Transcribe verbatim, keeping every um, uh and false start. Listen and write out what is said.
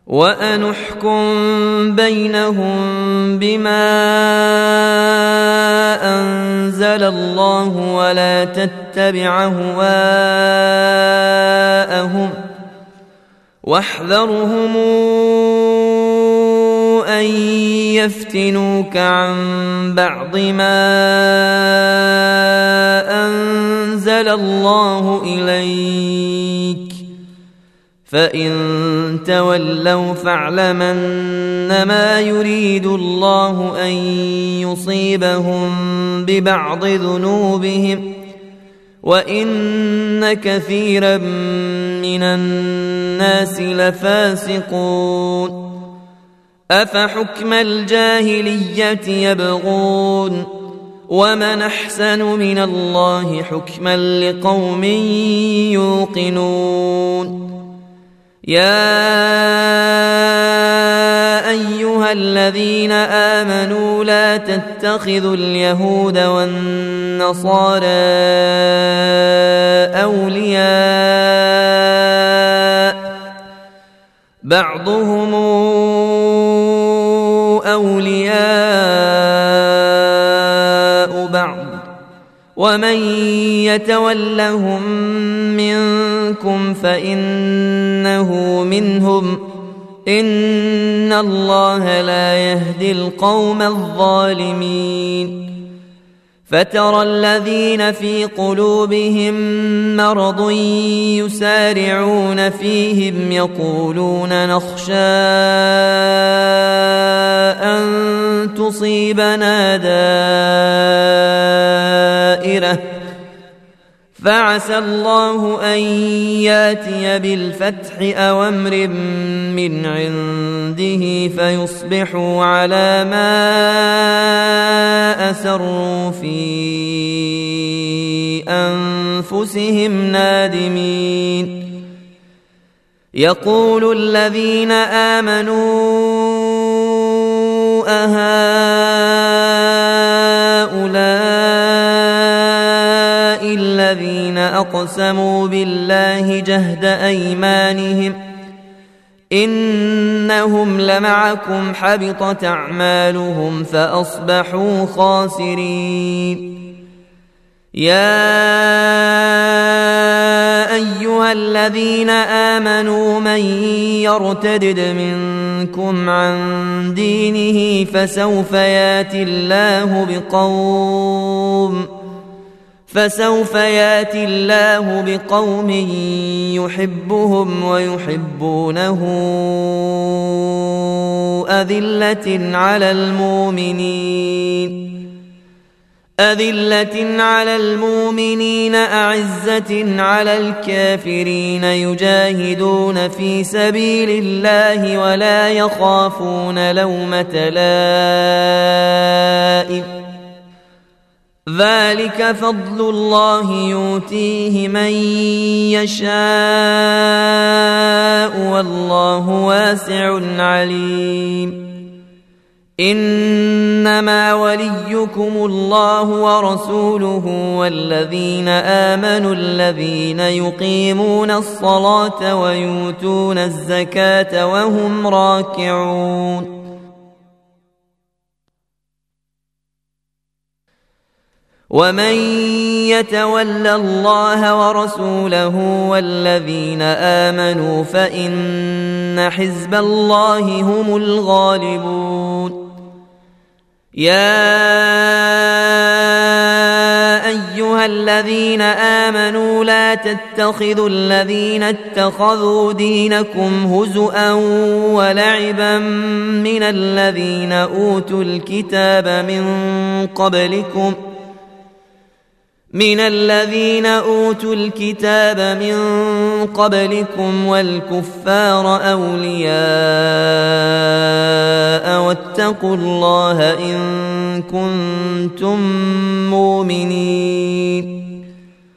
وأن احكم بينهم بما أنزل الله ولا تتبع أهواءهم واحذرهم أن يفتنوك عن بعض ما أنزل الله إليك فإن تولوا فاعلم أنما يريد الله أن يصيبهم ببعض ذنوبهم وإن كثيرا من الناس لفاسقون أفحكم الجاهلية يبغون ومن أحسن من الله حكما لقوم يوقنون يا أيها الذين آمنوا لا تتخذوا اليهود والنصارى أولياء بعضهم أولياء بعض ومن يتولهم منكم فإنه منهم إن الله لا يهدي القوم الظالمين فترى الذين في قلوبهم مرض يسارعون فيهم يقولون نخشى أن تصيبنا دائرة فعسى الله أن ياتي بالفتح أو أمر من عنده فيصبحوا على ما أسروا في أنفسهم نادمين يقول الذين آمنوا أهؤلاء الذين أقسموا بالله جهد أيمانهم إنهم لمعكم حبطت أعمالهم فأصبحوا خاسرين يا أيها الذين آمنوا من يرتدد منكم عن دينه فسوف ياتي الله بقوم فسوف ياتي الله بقوم يحبهم ويحبونه أذلة على المؤمنين أذلة على المؤمنين أعزة على الكافرين يجاهدون في سبيل الله ولا يخافون لومة لائم ذلك فضل الله يؤتيه من يشاء والله واسع عليم إنما وليكم الله ورسوله والذين آمنوا الذين يقيمون الصلاة ويؤتون الزكاة وهم راكعون ومن يتول الله ورسوله والذين آمنوا فإن حزب الله هم الغالبون يا أيها الذين آمنوا لا تتخذوا الذين اتخذوا دينكم هزؤا ولعبا من الذين أوتوا الكتاب من قبلكم من الذين أوتوا الكتاب من قبلكم والكفار أولياء واتقوا الله إن كنتم مؤمنين